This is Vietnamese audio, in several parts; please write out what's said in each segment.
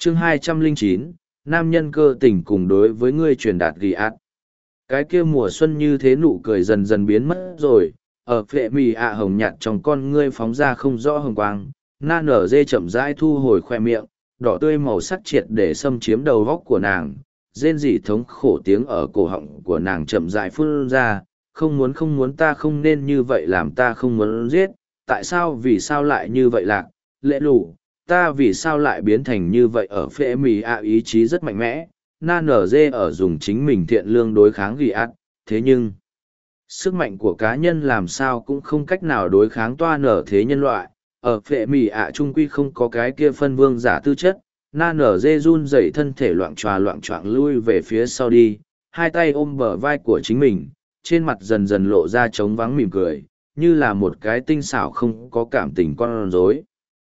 chương 209, nam nhân cơ tình cùng đối với ngươi truyền đạt ghi át. Cái kia mùa xuân như thế nụ cười dần dần biến mất rồi, ở phệ mì ạ hồng nhạt trong con ngươi phóng ra không rõ hồng quang, na nở dê chậm rãi thu hồi khoe miệng, đỏ tươi màu sắc triệt để xâm chiếm đầu góc của nàng, rên rỉ thống khổ tiếng ở cổ họng của nàng chậm rãi phun ra, không muốn ta không nên như vậy làm ta không muốn giết, tại sao vì sao lại như vậy lạc, lệ lù, ta vì sao lại biến thành như vậy ở phệ mì ạ ý chí rất mạnh mẽ, na nở dê ở dùng chính mình thiện lương đối kháng ghi át, thế nhưng sức mạnh của cá nhân làm sao cũng không cách nào đối kháng toa nở thế nhân loại, ở phệ mì ạ trung quy không có cái kia phân vương giả tư chất, na nở dê run dậy thân thể loạn choạng lui về phía sau đi, hai tay ôm bờ vai của chính mình, trên mặt dần dần lộ ra trống vắng mỉm cười, như là một cái tinh xảo không có cảm tình con rối.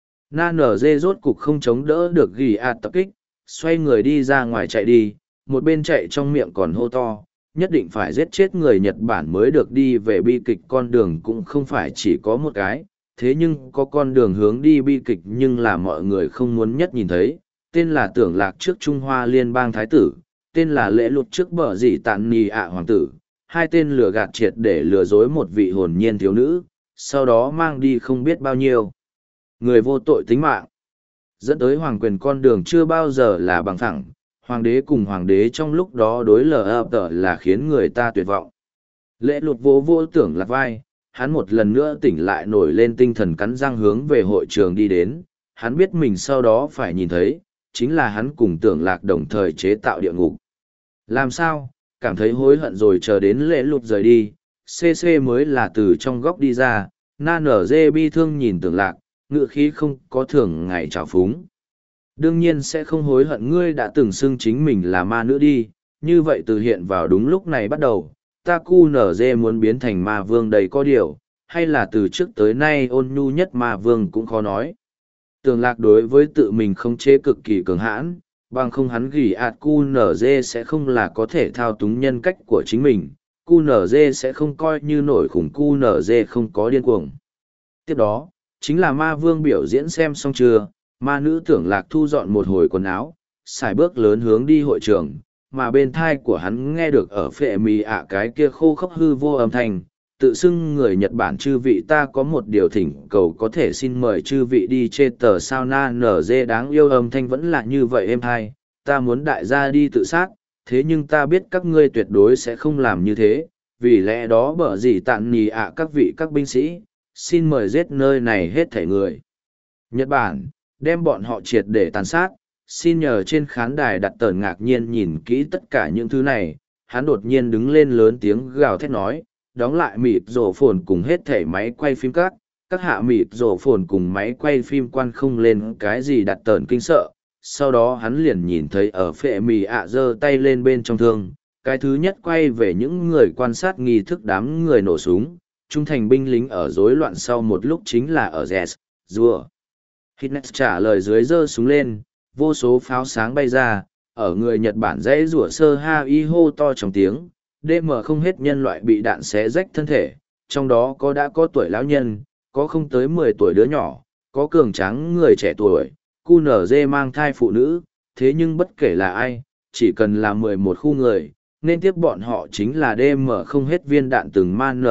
Na nở dê rốt cục không chống đỡ được ghi ạt tập kích, xoay người đi ra ngoài chạy đi, một bên chạy trong miệng còn hô to, nhất định phải giết chết người Nhật Bản mới được đi về bi kịch, con đường cũng không phải chỉ có một cái, thế nhưng có con đường hướng đi bi kịch nhưng là mọi người không muốn nhất nhìn thấy, tên là Tưởng Lạc trước Trung Hoa Liên bang Thái tử, tên là Lễ Lụt trước Bờ Dĩ Tạn Nì ạ Hoàng tử, hai tên lừa gạt triệt để lừa dối một vị hồn nhiên thiếu nữ, sau đó mang đi không biết bao nhiêu người vô tội tính mạng. Dẫn tới hoàng quyền con đường chưa bao giờ là bằng thẳng, hoàng đế cùng hoàng đế trong lúc đó đối lờ là khiến người ta tuyệt vọng. Lễ Lụt vô Tưởng Lạc vai, hắn một lần nữa tỉnh lại nổi lên tinh thần cắn răng hướng về hội trường đi đến, hắn biết mình sau đó phải nhìn thấy, chính là hắn cùng Tưởng Lạc đồng thời chế tạo địa ngục. Làm sao, cảm thấy hối hận rồi chờ đến Lễ Lụt rời đi, CC mới là từ trong góc đi ra, na nở dê bi thương nhìn Tưởng Lạc, ngự khí không có thường ngày trào phúng. Đương nhiên sẽ không hối hận, ngươi đã từng xưng chính mình là ma nữ đi, như vậy từ hiện vào đúng lúc này bắt đầu, ta cu nở dê muốn biến thành ma vương đầy có điều, hay là từ trước tới nay ôn nhu nhất ma vương cũng khó nói. Tưởng Lạc đối với tự mình không chế cực kỳ cường hãn, bằng không hắn gỉ ạt cu nở dê sẽ không là có thể thao túng nhân cách của chính mình, cu nở dê sẽ không coi như nổi khủng, cu nở dê không có điên cuồng. Tiếp đó, chính là ma vương biểu diễn xem xong chưa, ma nữ Tưởng Lạc thu dọn một hồi quần áo, xài bước lớn hướng đi hội trường, mà bên thai của hắn nghe được ở phệ mì ạ cái kia khô khốc hư vô âm thanh, tự xưng người Nhật Bản chư vị, ta có một điều thỉnh cầu, có thể xin mời chư vị đi trên tờ sao. Na nở dê đáng yêu âm thanh vẫn là như vậy êm hai, ta muốn đại gia đi tự sát, thế nhưng ta biết các ngươi tuyệt đối sẽ không làm như thế, vì lẽ đó Bở Dĩ Tạn Nì ạ các vị các binh sĩ, xin mời giết nơi này hết thảy người Nhật Bản, đem bọn họ triệt để tàn sát. Xin nhờ trên khán đài đặt tờn ngạc nhiên nhìn kỹ tất cả những thứ này, hắn đột nhiên đứng lên lớn tiếng gào thét nói, đóng lại mịt rổ phồn cùng hết thảy máy quay phim, các hạ mịt rổ phồn cùng máy quay phim quan không lên cái gì đặt tờn kinh sợ. Sau đó hắn liền nhìn thấy ở phệ mì ạ giơ tay lên bên trong thương, cái thứ nhất quay về những người quan sát nghi thức đám người nổ súng, trung thành binh lính ở rối loạn sau một lúc chính là ở Jazz, rùa. Hitness trả lời dưới giơ súng lên, vô số pháo sáng bay ra, ở người Nhật Bản dãy rủa sơ ha y hô to trong tiếng, DM không hết nhân loại bị đạn xé rách thân thể, trong đó đã có tuổi lão nhân, có không tới 10 tuổi đứa nhỏ, có cường tráng người trẻ tuổi, QNZ mang thai phụ nữ, thế nhưng bất kể là ai, chỉ cần là 11 khu người, nên tiếp bọn họ chính là DM không hết viên đạn, từng man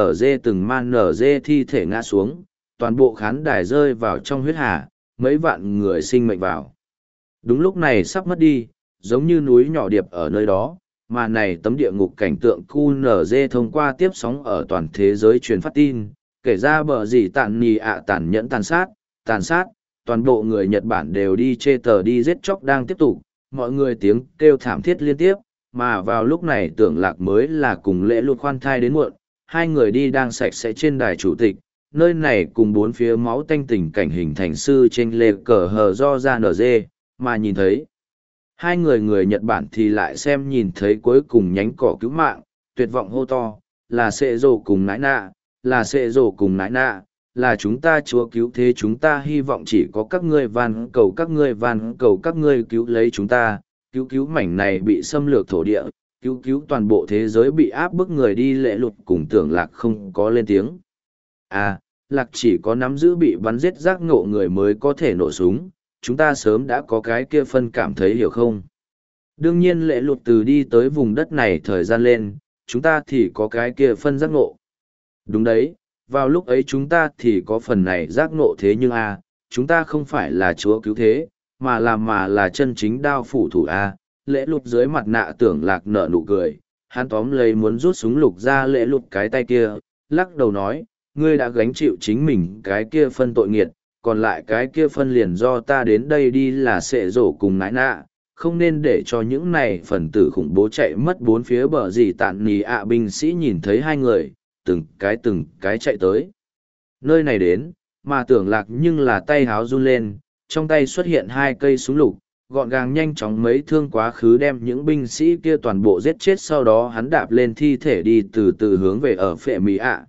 NG thi thể ngã xuống, toàn bộ khán đài rơi vào trong huyết hà, mấy vạn người sinh mệnh vào. Đúng lúc này sắp mất đi, giống như núi nhỏ điệp ở nơi đó, mà này tấm địa ngục cảnh tượng QNZ thông qua tiếp sóng ở toàn thế giới truyền phát tin, kể ra Bở Dĩ Tạn Nì ạ tàn nhẫn tàn sát, toàn bộ người Nhật Bản đều đi chê tờ đi giết chóc đang tiếp tục, mọi người tiếng kêu thảm thiết liên tiếp, mà vào lúc này Tưởng Lạc mới là cùng Lễ Lụt khoan thai đến muộn, hai người đi đang sạch sẽ trên đài chủ tịch, nơi này cùng bốn phía máu tanh tình cảnh hình thành sư chênh lệch cờ hờ do ra nở dê, mà nhìn thấy. Hai người Nhật Bản thì lại xem nhìn thấy cuối cùng nhánh cỏ cứu mạng, tuyệt vọng hô to, là sệ rồ cùng nãi nạ, là sệ rồ cùng nãi nạ, là chúng ta Chúa cứu thế, chúng ta hy vọng chỉ có các ngươi, van cầu các ngươi cứu lấy chúng ta, cứu mảnh này bị xâm lược thổ địa, cứu toàn bộ thế giới bị áp bức người đi. Lễ Lụt cùng Tưởng Lạc không có lên tiếng. À, Lạc chỉ có nắm giữ bị bắn giết giác ngộ người mới có thể nổ súng, chúng ta sớm đã có cái kia phân cảm thấy hiểu không? Đương nhiên lệ lụt từ đi tới vùng đất này thời gian lên, chúng ta thì có cái kia phân giác ngộ. Đúng đấy, vào lúc ấy chúng ta thì có phần này giác ngộ thế nhưng chúng ta không phải là chúa cứu thế, mà là chân chính đao phủ thủ lễ lụt dưới mặt nạ tưởng lạc nở nụ cười, hắn tóm lấy muốn rút súng lục ra lễ lụt cái tay kia, lắc đầu nói, ngươi đã gánh chịu chính mình cái kia phân tội nghiệt, còn lại cái kia phân liền do ta đến đây đi là sệ rổ cùng nãi nạ, không nên để cho những này phần tử khủng bố chạy mất bốn phía bờ gì tạn nì binh sĩ nhìn thấy hai người, từng cái chạy tới. Nơi này đến, mà tưởng lạc nhưng là tay háo run lên, trong tay xuất hiện hai cây súng lục, gọn gàng nhanh chóng mấy thương quá khứ đem những binh sĩ kia toàn bộ giết chết, sau đó hắn đạp lên thi thể đi từ từ hướng về ở phệ mỹ ạ.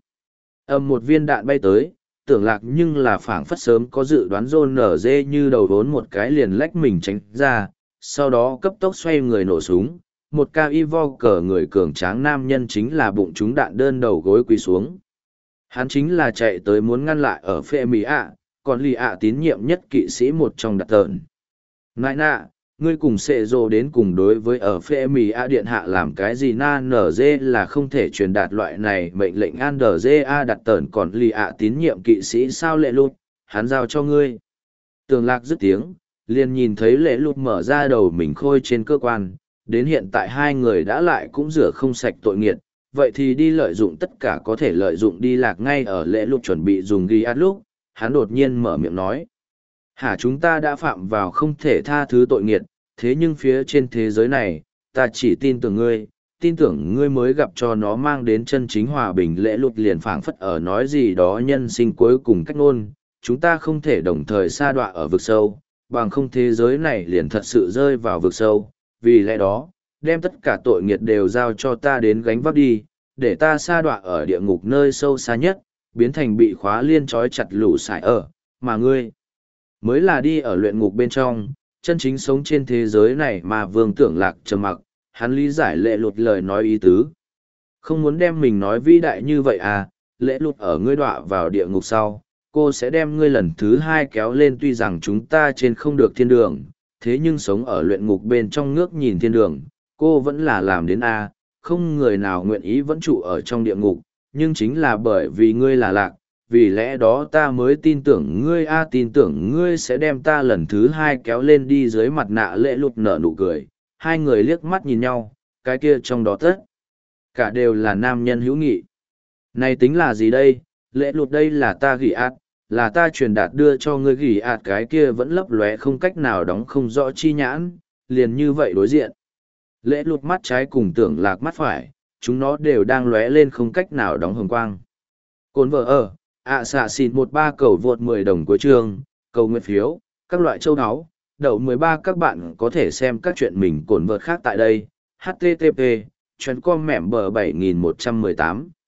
Một viên đạn bay tới, tưởng lạc nhưng là phảng phất sớm có dự đoán rôn nở dê như đầu vốn một cái liền lách mình tránh ra, sau đó cấp tốc xoay người nổ súng. Một ca y vo cờ người cường tráng nam nhân chính là bụng trúng đạn đơn đầu gối quỳ xuống. Hắn chính là chạy tới muốn ngăn lại ở phệ mỹ ạ, còn lì ạ tín nhiệm nhất kỵ sĩ một trong đặc tợn. Nại nạ, ngươi cùng sệ rồ đến cùng đối với ở phệ mỹ ạ điện hạ làm cái gì na nở dê là không thể truyền đạt loại này mệnh lệnh an đờ dê a đặc tợn còn lì ạ tín nhiệm kỵ sĩ sao lệ lụt, hắn giao cho ngươi. Tường lạc dứt tiếng, liền nhìn thấy lệ lụt mở ra đầu mình khôi trên cơ quan, đến hiện tại hai người đã lại cũng rửa không sạch tội nghiệt, vậy thì đi lợi dụng tất cả có thể lợi dụng đi lạc ngay ở lễ lục chuẩn bị dùng ghi át lúc, hắn đột nhiên mở miệng nói. Chúng ta đã phạm vào không thể tha thứ tội nghiệt, thế nhưng phía trên thế giới này, ta chỉ tin tưởng ngươi mới gặp cho nó mang đến chân chính hòa bình. Lễ lục liền phảng phất ở nói gì đó nhân sinh cuối cùng cách ngôn, chúng ta không thể đồng thời sa đọa ở vực sâu, bằng không thế giới này liền thật sự rơi vào vực sâu, vì lẽ đó, đem tất cả tội nghiệt đều giao cho ta đến gánh vác đi, để ta sa đọa ở địa ngục nơi sâu xa nhất, biến thành bị khóa liên trói chặt lũ sải ở, mà ngươi mới là đi ở luyện ngục bên trong, chân chính sống trên thế giới này mà vương tưởng lạc trầm mặc, hắn lý giải lệ lụt lời nói ý tứ. Không muốn đem mình nói vĩ đại như vậy lệ lụt ở ngươi đọa vào địa ngục sau, cô sẽ đem ngươi lần thứ hai kéo lên, tuy rằng chúng ta trên không được thiên đường, thế nhưng sống ở luyện ngục bên trong ngước nhìn thiên đường, cô vẫn là làm đến không người nào nguyện ý vẫn trụ ở trong địa ngục, nhưng chính là bởi vì ngươi là lạc, vì lẽ đó ta mới tin tưởng ngươi tin tưởng ngươi sẽ đem ta lần thứ hai kéo lên đi. Dưới mặt nạ lệ lụt nở nụ cười, hai người liếc mắt nhìn nhau, cái kia trong đó tất cả đều là nam nhân hữu nghị. Này tính là gì đây, lệ lụt đây là ta ghi ạt, là ta truyền đạt đưa cho ngươi ghi ạt, cái kia vẫn lấp lóe không cách nào đóng không rõ chi nhãn, liền như vậy đối diện. Lễ lụt mắt trái cùng tưởng lạc mắt phải, chúng nó đều đang lóe lên không cách nào đóng hồng quang. Cồn vợ ở, xạ xịn 13 cầu vượt 10 đồng của trường, cầu nguyện phiếu, các loại châu áo, đậu 13 các bạn có thể xem các chuyện mình cồn vợt khác tại đây. HTTP, chuyến com mẻm bờ 7118.